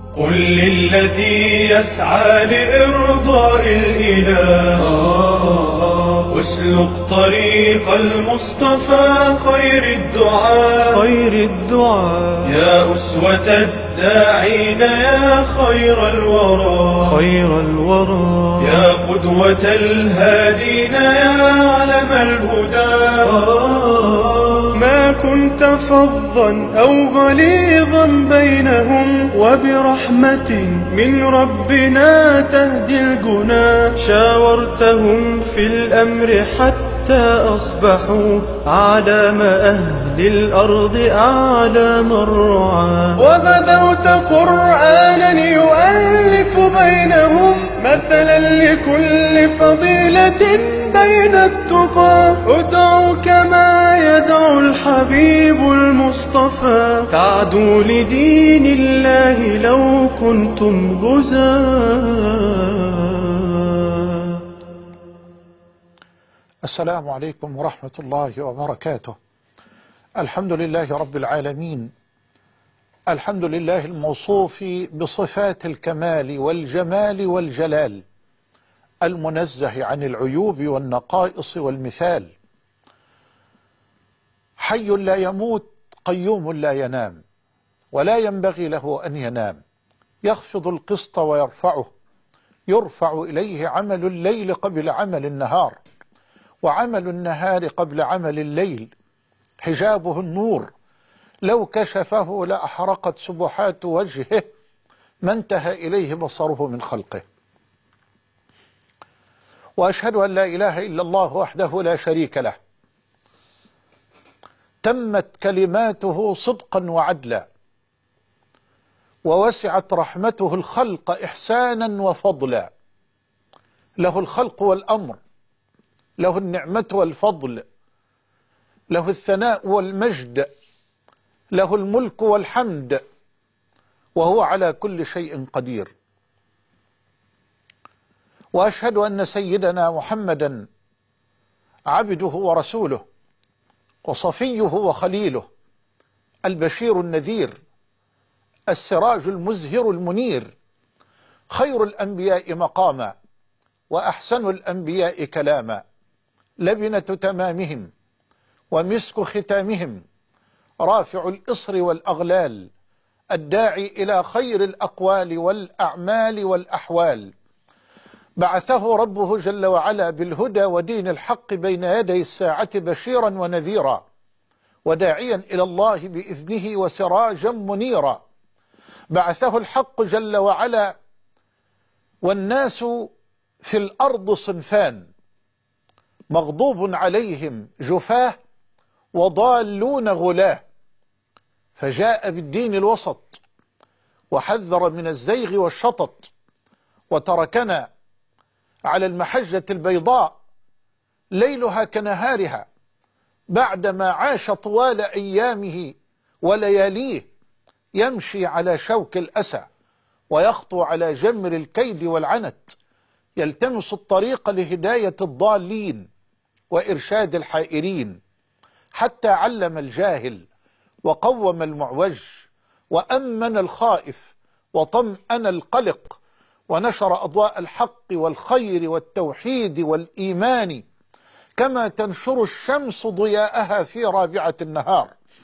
قل للذي يسعى لإرضاء الإله واسلك طريق المصطفى خير الدعاء يا أسوة الداعين يا خير الورى يا قدوة الهادين يا علم الهدى ما كنت فظا أو غليظا بينهم وبرحمة من ربنا تهدي الجنا شاورتهم في الأمر حتى أصبحوا علام أهل الأرض أعلام الرعاة وبدوت قرآنا يؤلف بينهم مثلا لكل فضيلة بين التقى ادعوا كما يدعو الحبيب المصطفى تعدوا لدين الله لو كنتم غزاة. السلام عليكم ورحمة الله وبركاته. الحمد لله رب العالمين، الحمد لله الموصوف بصفات الكمال والجمال والجلال، المنزه عن العيوب والنقائص والمثال، حي لا يموت قيوم لا ينام ولا ينبغي له أن ينام، يخفض القسط ويرفعه، يرفع إليه عمل الليل قبل عمل النهار وعمل النهار قبل عمل الليل، حجابه النور لو كشفه لأحرقت سبحات وجهه ما انتهى إليه بصره من خلقه. وأشهد أن لا إله إلا الله وحده لا شريك له، تمت كلماته صدقا وعدلا، ووسعت رحمته الخلق إحسانا وفضلا، له الخلق والأمر، له النعمة والفضل، له الثناء والمجد، له الملك والحمد، وهو على كل شيء قدير. وأشهد أن سيدنا محمدا عبده ورسوله وصفيه وخليله، البشير النذير، السراج المزهر المنير، خير الأنبياء مقاما وأحسن الأنبياء كلاما، لبنة تمامهم ومسك ختامهم، رافع الإصر والأغلال، الداعي إلى خير الأقوال والأعمال والأحوال، بعثه ربه جل وعلا بالهدى ودين الحق بين يدي الساعة بشيرا ونذيرا وداعيا إلى الله بإذنه وسراجا منيرا. بعثه الحق جل وعلا والناس في الأرض صنفان، مغضوب عليهم جفاه وضالون غلاه، فجاء بالدين الوسط وحذر من الزيغ والشطط وتركنا على المحجة البيضاء ليلها كنهارها، بعدما عاش طوال أيامه ولياليه يمشي على شوك الأسى ويخطو على جمر الكيد والعنت، يلتمس الطريق لهداية الضالين وإرشاد الحائرين، حتى علم الجاهل وقوم المعوج وأمن الخائف وطمأن القلق، ونشر أضواء الحق والخير والتوحيد والإيمان كما تنشر الشمس ضياءها في رابعة النهار.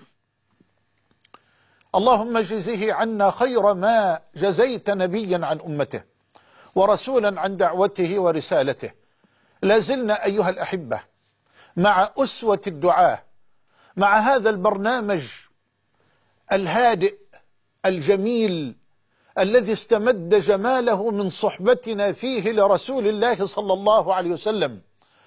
اللهم اجزه عنا خير ما جزيت نبيا عن أمته ورسولا عن دعوته ورسالته. لازلنا أيها الأحبة مع أسوة الدعاة، مع هذا البرنامج الهادئ الجميل الذي استمد جماله من صحبتنا فيه لرسول الله صلى الله عليه وسلم،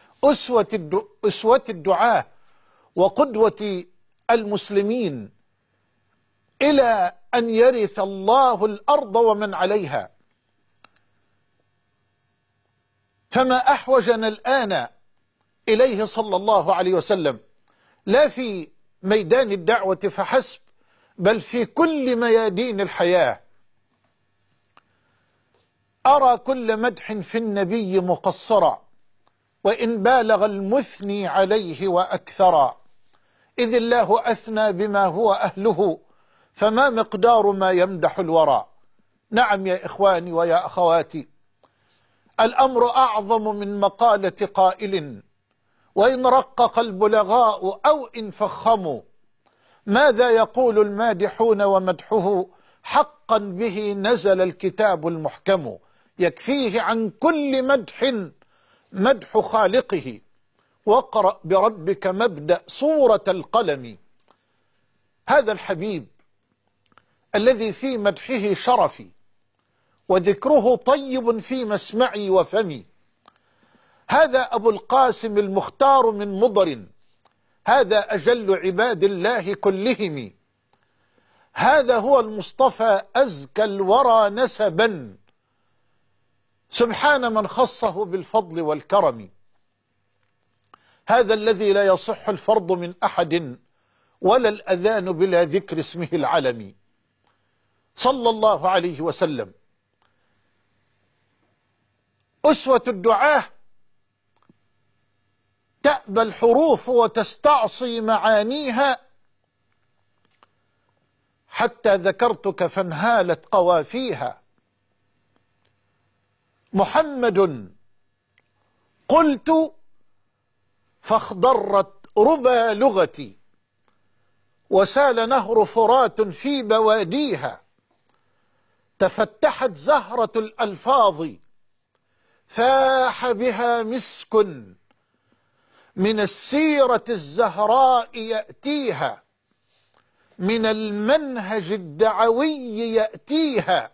أسوة الدعاة وقدوة المسلمين إلى أن يرث الله الأرض ومن عليها. فما أحوجنا الآن إليه صلى الله عليه وسلم، لا في ميدان الدعوة فحسب بل في كل ميادين الحياة. أرى كل مدح في النبي مقصرا وإن بالغ المثني عليه وأكثرا، إذ الله أثنى بما هو أهله فما مقدار ما يمدح الورى. نعم يا إخواني ويا أخواتي، الأمر أعظم من مقالة قائل، وإن رقق البلغاء أو إن فخموا. ماذا يقول المادحون ومدحه؟ حقا به نزل الكتاب المحكم. يكفيه عن كل مدح مدح خالقه، واقرأ بربك مبدأ سورة القلم. هذا الحبيب الذي في مدحه شرفي وذكره طيب في مسمعي وفمي، هذا أبو القاسم المختار من مضر، هذا أجل عباد الله كلهم، هذا هو المصطفى أزكى الورى نسبا، سبحان من خصه بالفضل والكرم. هذا الذي لا يصح الفرض من أحد ولا الأذان بلا ذكر اسمه العلمي، صلى الله عليه وسلم. أسوة الدعاة تأبى الحروف وتستعصي معانيها، حتى ذكرتك فانهالت قوافيها. محمد قلت فاخضرت ربى لغتي، وسال نهر فرات في بواديها، تفتحت زهرة الألفاظ فاح بها مسك، من السيرة الزهراء يأتيها، من المنهج الدعوي يأتيها.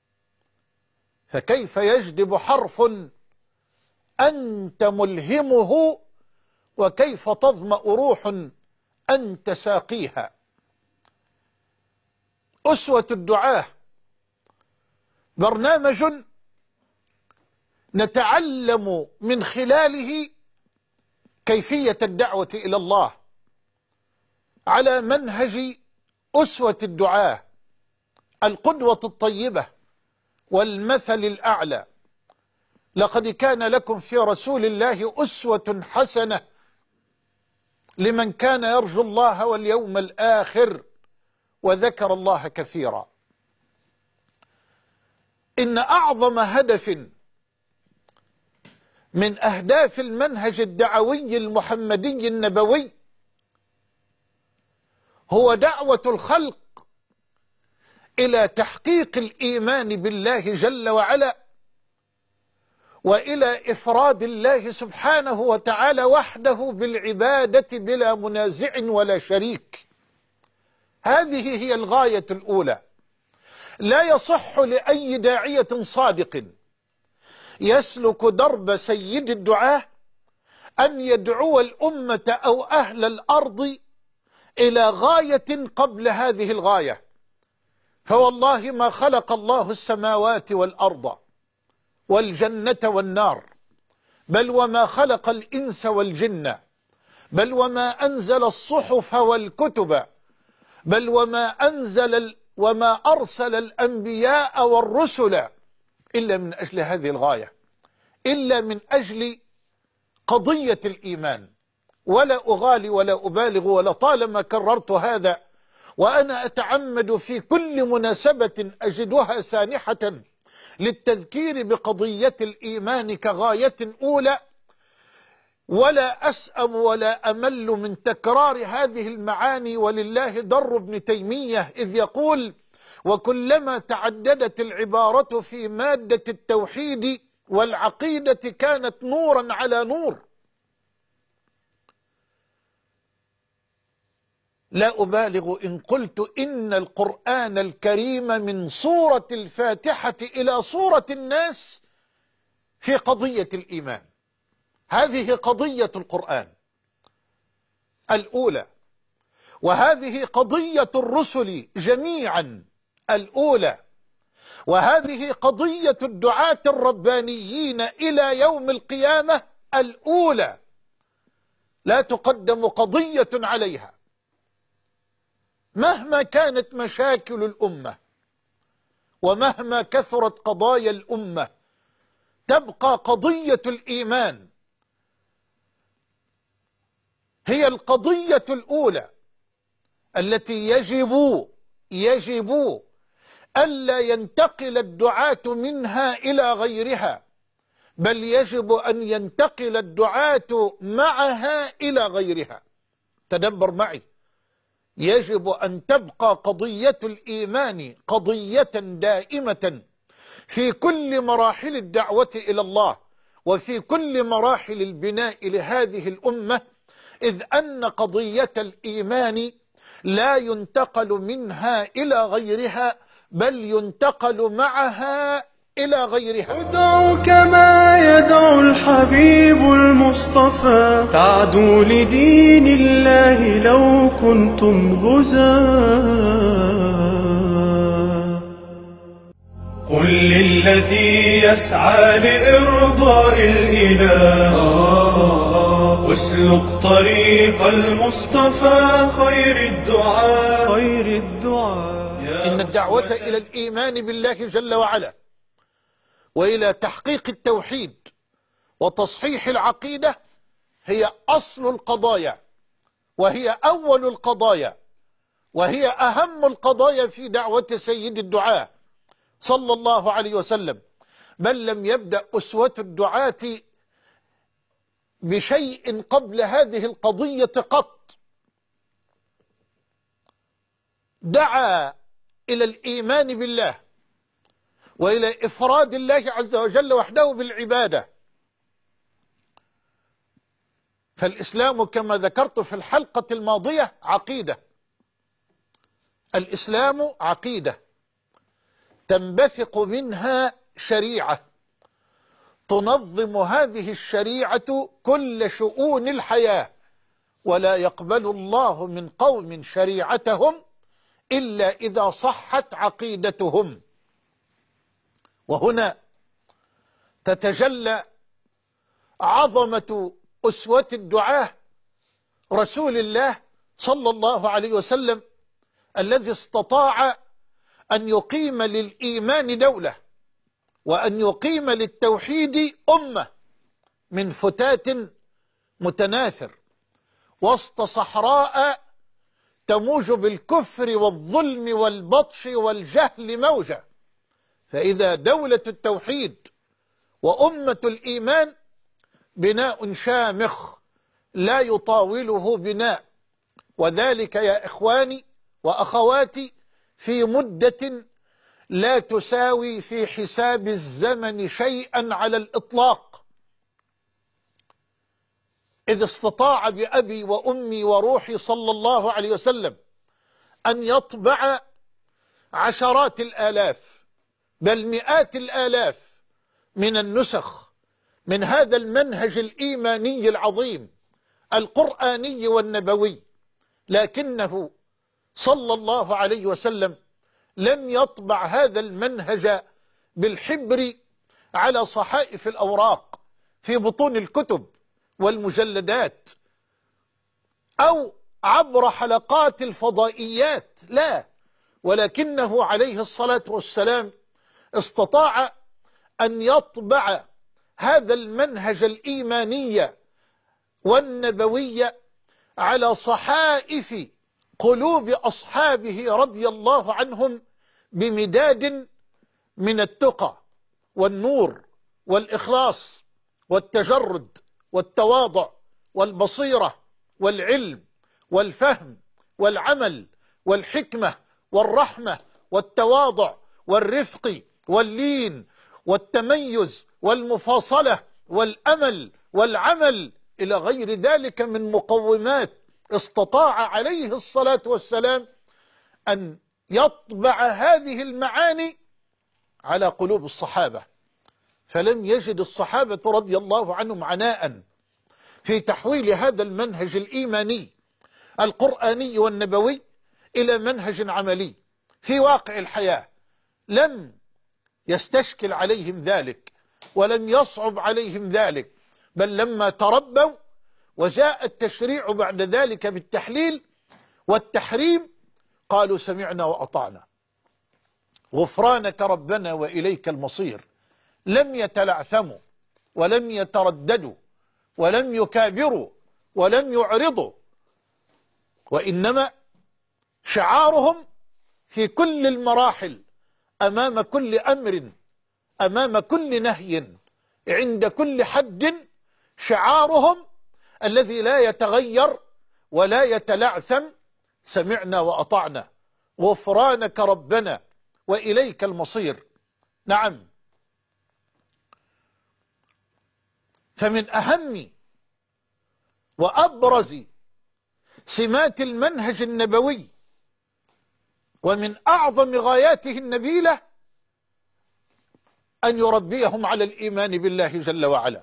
فكيف يجدب حرف أنت ملهمه، وكيف تظمأ روح أنت ساقيها. أسوة الدعاة برنامج نتعلم من خلاله كيفية الدعوة إلى الله على منهج أسوة الدعاة، القدوة الطيبة والمثل الأعلى. لقد كان لكم في رسول الله أسوة حسنة لمن كان يرجو الله واليوم الآخر وذكر الله كثيرا. إن أعظم هدف من أهداف المنهج الدعوي المحمدي النبوي هو دعوة الخلق إلى تحقيق الإيمان بالله جل وعلا، وإلى إفراد الله سبحانه وتعالى وحده بالعبادة بلا منازع ولا شريك. هذه هي الغاية الأولى. لا يصح لأي داعية صادق يسلك درب سيد الدعاة أن يدعو الأمة أو أهل الأرض إلى غاية قبل هذه الغاية. فوالله ما خلق الله السماوات والأرض والجنة والنار، بل وما خلق الإنس والجن، بل وما أنزل الصحف والكتب، بل وما أرسل الأنبياء والرسل إلا من أجل هذه الغاية، إلا من أجل قضية الإيمان. ولا أغالي ولا أبالغ، ولطالما كررت هذا وأنا أتعمد في كل مناسبة أجدها سانحة للتذكير بقضية الإيمان كغاية أولى، ولا أسأم ولا أمل من تكرار هذه المعاني. ولله در ابن تيمية إذ يقول: وكلما تعددت العبارة في مادة التوحيد والعقيدة كانت نورا على نور. لا أبالغ إن قلت إن القرآن الكريم من سورة الفاتحة إلى سورة الناس في قضية الإيمان. هذه قضية القرآن الأولى، وهذه قضية الرسل جميعا الأولى، وهذه قضية الدعاة الربانيين إلى يوم القيامة الأولى، لا تقدم قضية عليها. مهما كانت مشاكل الأمة ومهما كثرت قضايا الأمة، تبقى قضية الإيمان هي القضية الأولى التي يجب ألا ينتقل الدعاة منها إلى غيرها، بل يجب أن ينتقل الدعاة معها إلى غيرها. تدبر معي، يجب أن تبقى قضية الإيمان قضية دائمة في كل مراحل الدعوة إلى الله وفي كل مراحل البناء لهذه الأمة، إذ أن قضية الإيمان لا ينتقل منها إلى غيرها، بل ينتقل معها إلى غيرها. أدعوك ما يدعو الحبيب المصطفى، تعدو لدين الله لو كنتم غزاة. قل للذي يسعى لإرضاء الإله، واسلك طريق المصطفى خير الدعاء. إن الدعوة إلى الإيمان بالله جل وعلا وإلى تحقيق التوحيد وتصحيح العقيدة هي أصل القضايا، وهي أول القضايا، وهي أهم القضايا في دعوة سيد الدعاة صلى الله عليه وسلم. بل لم يبدأ أسوة الدعاة بشيء قبل هذه القضية قط. دعا إلى الإيمان بالله وإلى إفراد الله عز وجل وحده بالعبادة. فالإسلام كما ذكرت في الحلقة الماضية عقيدة. الإسلام عقيدة تنبثق منها شريعة تنظم هذه الشريعة كل شؤون الحياة، ولا يقبل الله من قوم شريعتهم إلا إذا صحت عقيدتهم. وهنا تتجلى عظمة أسوة الدعاة رسول الله صلى الله عليه وسلم، الذي استطاع أن يقيم للإيمان دولة وأن يقيم للتوحيد أمة من فتات متناثر وسط صحراء تموج بالكفر والظلم والبطش والجهل موجة. فإذا دولة التوحيد وأمة الإيمان بناء شامخ لا يطاوله بناء، وذلك يا إخواني وأخواتي في مدة لا تساوي في حساب الزمن شيئا على الإطلاق، إذ استطاع بأبي وأمي وروحي صلى الله عليه وسلم أن يطبع عشرات الآلاف بل مئات الآلاف من النسخ من هذا المنهج الإيماني العظيم القرآني والنبوي، لكنه صلى الله عليه وسلم لم يطبع هذا المنهج بالحبر على صحائف الأوراق في بطون الكتب والمجلدات أو عبر حلقات الفضائيات، لا، ولكنه عليه الصلاة والسلام استطاع أن يطبع هذا المنهج الإيماني والنبوي على صحائف قلوب أصحابه رضي الله عنهم بمداد من التقى والنور والإخلاص والتجرد والتواضع والبصيرة والعلم والفهم والعمل والحكمة والرحمة والتواضع والرفق واللين والتميز والمفاصلة والأمل والعمل إلى غير ذلك من مقومات استطاع عليه الصلاة والسلام أن يطبع هذه المعاني على قلوب الصحابة. فلم يجد الصحابة رضي الله عنهم عناء في تحويل هذا المنهج الإيماني القرآني والنبوي إلى منهج عملي في واقع الحياة. لم يستشكل عليهم ذلك ولم يصعب عليهم ذلك، بل لما تربوا وجاء التشريع بعد ذلك بالتحليل والتحريم قالوا سمعنا وأطعنا غفرانك ربنا وإليك المصير. لم يتلعثموا ولم يترددوا ولم يكابروا ولم يعرضوا، وإنما شعارهم في كل المراحل أمام كل أمر، أمام كل نهي، عند كل حد، شعارهم الذي لا يتغير ولا يتلعثم: سمعنا وأطعنا، غفرانك ربنا وإليك المصير. نعم، فمن أهم وأبرز سمات المنهج النبوي ومن أعظم غاياته النبيلة أن يربيهم على الإيمان بالله جل وعلا.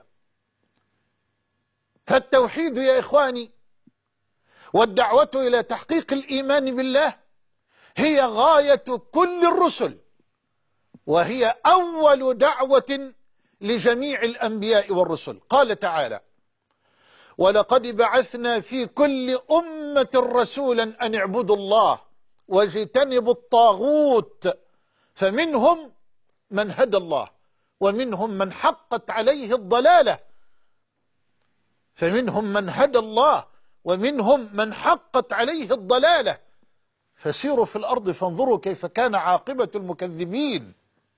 فالتوحيد يا إخواني والدعوة إلى تحقيق الإيمان بالله هي غاية كل الرسل، وهي أول دعوة لجميع الأنبياء والرسل. قال تعالى: ولقد بعثنا في كل أمة رسولا أن اعبدوا الله واجتنبوا الطاغوت فمنهم من هدى الله ومنهم من حقت عليه الضلالة. فمنهم من هدى الله ومنهم من حقت عليه الضلالة، فسيروا في الأرض فانظروا كيف كان عاقبة المكذبين.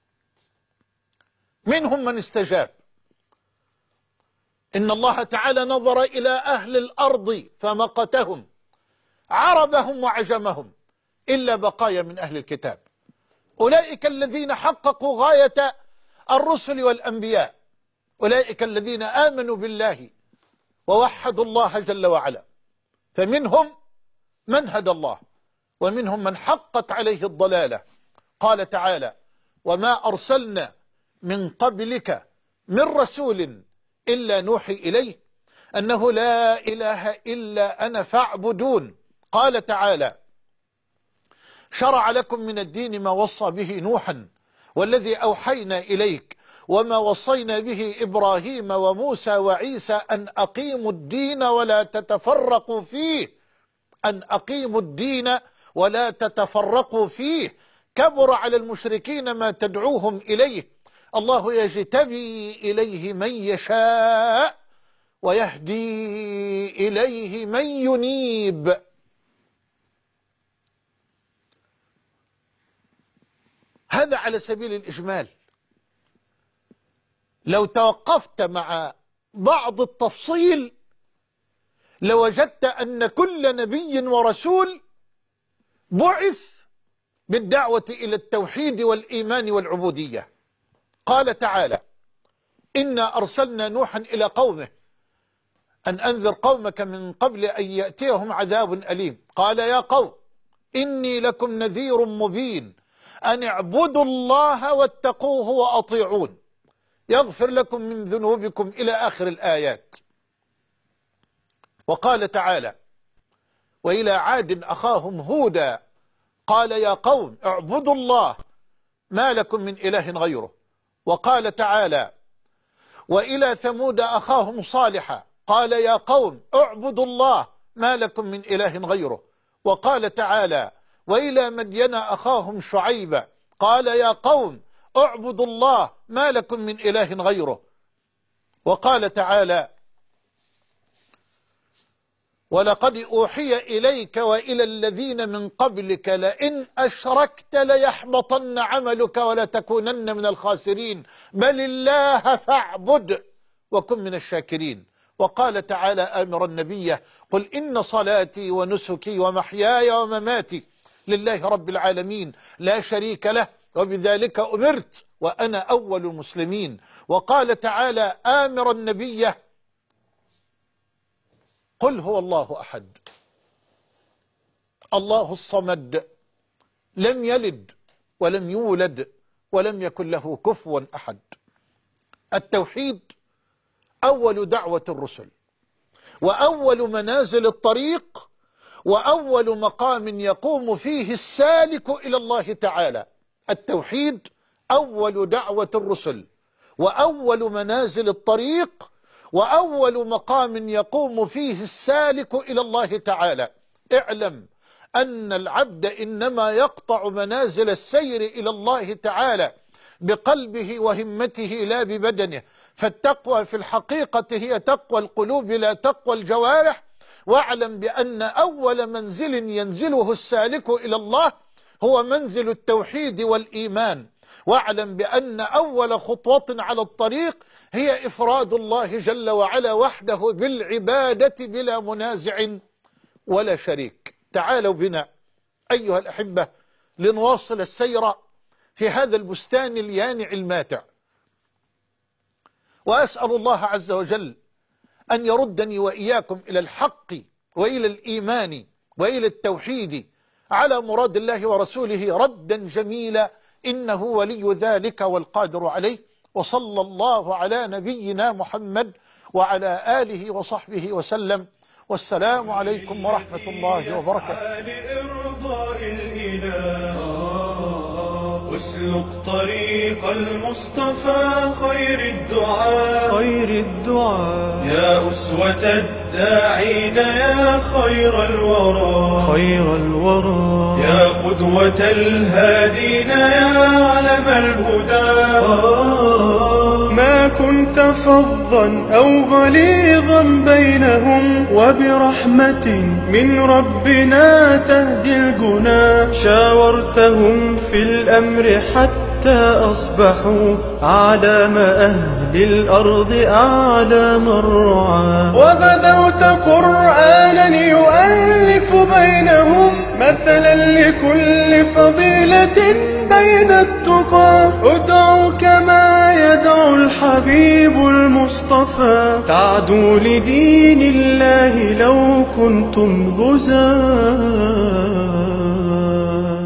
منهم من استجاب. إن الله تعالى نظر إلى أهل الأرض فمقتهم، عربهم وعجمهم، إلا بقايا من أهل الكتاب. أولئك الذين حققوا غاية الرسل والأنبياء، أولئك الذين آمنوا بالله ووحدوا الله جل وعلا. فمنهم من هدى الله ومنهم من حقت عليه الضلالة. قال تعالى: وما أرسلنا من قبلك من رسول إلا نوحي إليه أنه لا إله إلا أنا فاعبدون. قال تعالى: شرع لكم من الدين ما وصى به نوحا والذي أوحينا إليك وما وصينا به إبراهيم وموسى وعيسى أن أقيموا الدين ولا تتفرقوا فيه، أن أقيموا الدين ولا تتفرقوا فيه، كبر على المشركين ما تدعوهم إليه، الله يجتبي إليه من يشاء ويهدي إليه من ينيب. هذا على سبيل الإجمال. لو توقفت مع بعض التفصيل لوجدت أن كل نبي ورسول بعث بالدعوة إلى التوحيد والإيمان والعبودية. قال تعالى: إنا أرسلنا نوحا إلى قومه أن أنذر قومك من قبل أن يأتيهم عذاب أليم. قال: يا قوم إني لكم نذير مبين أن اعبدوا الله واتقوه وأطيعون يغفر لكم من ذنوبكم إلى آخر الآيات. وقال تعالى: وإلى عاد أخاهم هودا قال يا قوم اعبدوا الله ما لكم من إله غيره. وقال تعالى: وإلى ثمود أخاهم صالحا قال يا قوم اعبدوا الله ما لكم من إله غيره. وقال تعالى: وإلى مدين أخاهم شعيبا قال يا قوم اعبدوا الله ما لكم من إله غيره. وقال تعالى: ولقد أوحي إليك وإلى الذين من قبلك لئن أشركت ليحبطن عملك ولتكونن من الخاسرين بل الله فاعبد وكن من الشاكرين. وقال تعالى آمرا نبيه: قل إن صلاتي ونسكي ومحياي ومماتي لله رب العالمين لا شريك له وبذلك أمرت وأنا أول المسلمين. وقال تعالى آمرا نبيه: قل هو الله أحد الله الصمد لم يلد ولم يولد ولم يكن له كفوا أحد. التوحيد أول دعوة الرسل وأول منازل الطريق وأول مقام يقوم فيه السالك إلى الله تعالى. التوحيد أول دعوة الرسل وأول منازل الطريق وأول مقام يقوم فيه السالك إلى الله تعالى. اعلم أن العبد إنما يقطع منازل السير إلى الله تعالى بقلبه وهمته لا ببدنه، فالتقوى في الحقيقة هي تقوى القلوب لا تقوى الجوارح. واعلم بأن أول منزل ينزله السالك إلى الله هو منزل التوحيد والإيمان. واعلم بأن أول خطوة على الطريق هي إفراد الله جل وعلا وحده بالعبادة بلا منازع ولا شريك. تعالوا بنا أيها الأحبة لنواصل السير في هذا البستان اليانع الماتع، وأسأل الله عز وجل أن يردني وإياكم إلى الحق وإلى الإيمان وإلى التوحيد على مراد الله ورسوله ردا جميلا، إنه ولي ذلك والقادر عليه. وصلى الله على نبينا محمد وعلى آله وصحبه وسلم، والسلام عليكم ورحمة الله وبركاته. اسلك طريق المصطفى خير الدعاء يا أسوة الداعين يا خير الورى يا قدوة الهادين يا علم الهدى. ما كنت فظا أو غليظا بينهم وبرحمة من ربنا تهدي الجنا. شاورتهم في الأمر حتى أصبحوا أعلام أهل الأرض أعلام الرعاة. وبدوت قرآنا يؤلف بينهم مثلا لكل فضيلة بين التقى. ادعوا كما يدعو الحبيب المصطفى، تعدوا لدين الله لو كنتم غزاة.